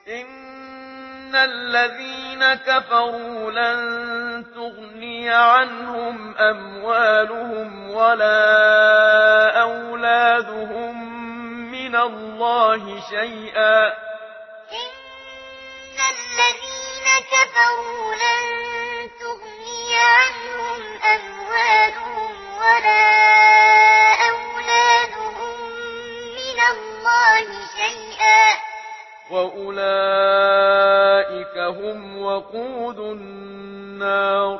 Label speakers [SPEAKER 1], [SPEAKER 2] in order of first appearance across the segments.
[SPEAKER 1] إن الذين كفروا لن تغني عنهم أموالهم ولا أولادهم من الله شيئا.
[SPEAKER 2] إن الذين كفروا لن تغني عنهم أموالهم ولا أولادهم من الله شيئا.
[SPEAKER 1] وأولئك هم وقود النار.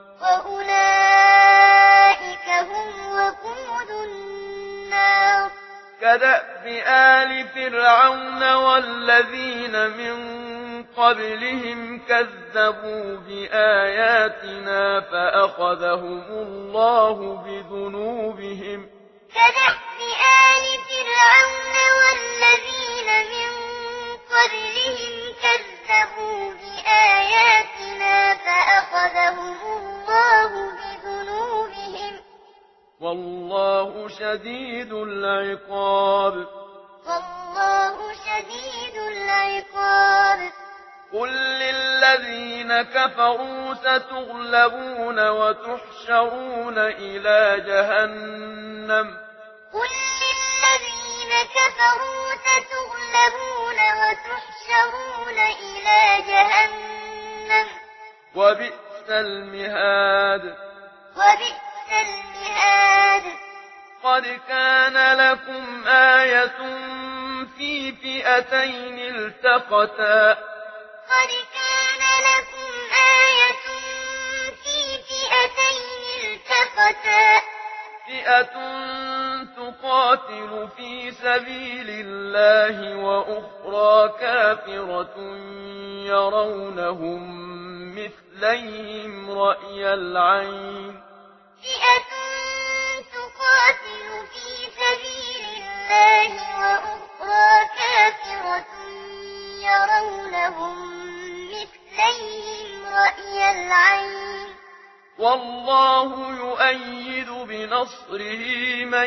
[SPEAKER 2] وأولئك هم وقود النار.
[SPEAKER 1] كدأب آل فرعون والذين من قبلهم كذبوا بآياتنا فأخذهم الله بذنوبهم.
[SPEAKER 2] كدأب آل فرعون والذين من قبلهم كذبوا بآياتنا فأخذهم الله بذنوبهم.
[SPEAKER 1] والله شديد العقاب.
[SPEAKER 2] والله شديد العقاب.
[SPEAKER 1] قل للذين كفروا ستغلبون وتحشرون إلى جهنم.
[SPEAKER 2] قل للذين كفروا ستغلبون وتحشرون إلى جهنم.
[SPEAKER 1] وبئس المهاد.
[SPEAKER 2] وبئس المهاد.
[SPEAKER 1] قد كان لكم آية في فئتين التقتا.
[SPEAKER 2] قد كان لكم آية في فئتين التقتا.
[SPEAKER 1] فئة تقاتل في سبيل الله وأخرى كافرة يرونهم مثليهم رأي العين.
[SPEAKER 2] فئة تقاتل في سبيل الله وأخرى كافرة يرونهم مثليهم رأي العين.
[SPEAKER 1] والله يؤيد بنصره من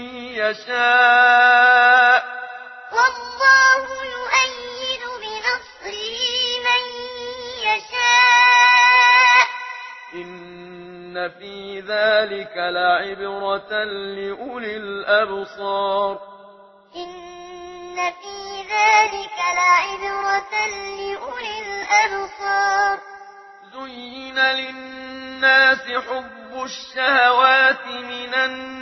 [SPEAKER 1] يشاء.
[SPEAKER 2] والله يؤيد بنصره من يشاء.
[SPEAKER 1] إن في ذلك لعبرة لأولي الأبصار.
[SPEAKER 2] إن في ذلك لعبرة لأولي الأبصار.
[SPEAKER 1] زين للناس حب الشهوات من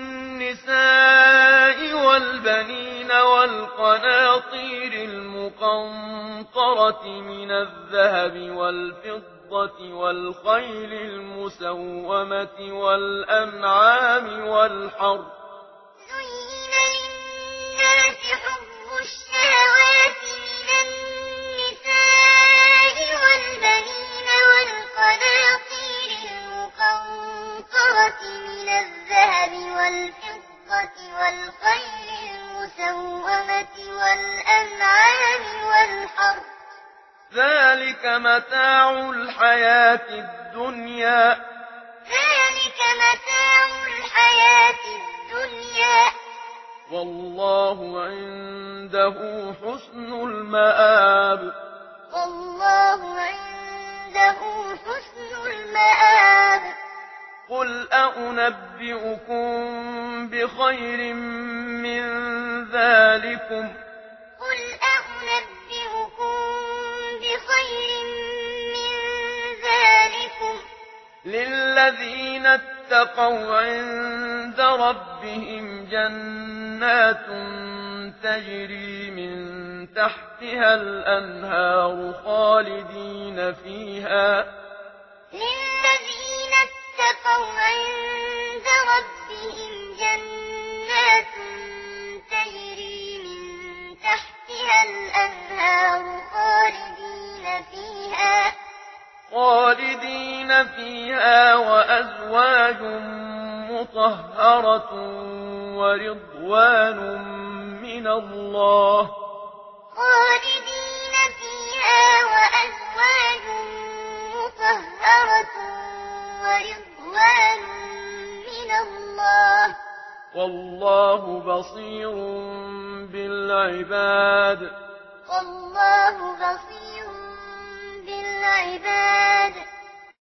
[SPEAKER 1] النساء والبنين والقناطير المقنطرة من الذهب والفضة والخيل المسومة والأنعام والحرث.
[SPEAKER 2] زين للناس حب الشهوات من النساء والبنين والقناطير المقنطرة من الذهب والفضة والخيل المسومة والأنعام والحرث.
[SPEAKER 1] ذلك متاع الحياة الدنيا.
[SPEAKER 2] ذلك متاع الحياة الدنيا.
[SPEAKER 1] والله عنده حسن المآب.
[SPEAKER 2] والله عنده حسن المآب.
[SPEAKER 1] قل أنبئكم بخير من ذلكم.
[SPEAKER 2] قل أنبئكم بخير من ذلكم.
[SPEAKER 1] للذين اتقوا عند ربهم جنات تجري من تحتها الأنهار خالدين فيها.
[SPEAKER 2] للذين اتقوا عند ربهم جنات تجري من تحتها الأنهار
[SPEAKER 1] خالدين فيها وأزواج مطهرة ورضوان من الله.
[SPEAKER 2] خالدين فيها وأزواج مطهرة ورضوان من الله.
[SPEAKER 1] والله بصير بالعباد.
[SPEAKER 2] والله بصير عِبَادٍ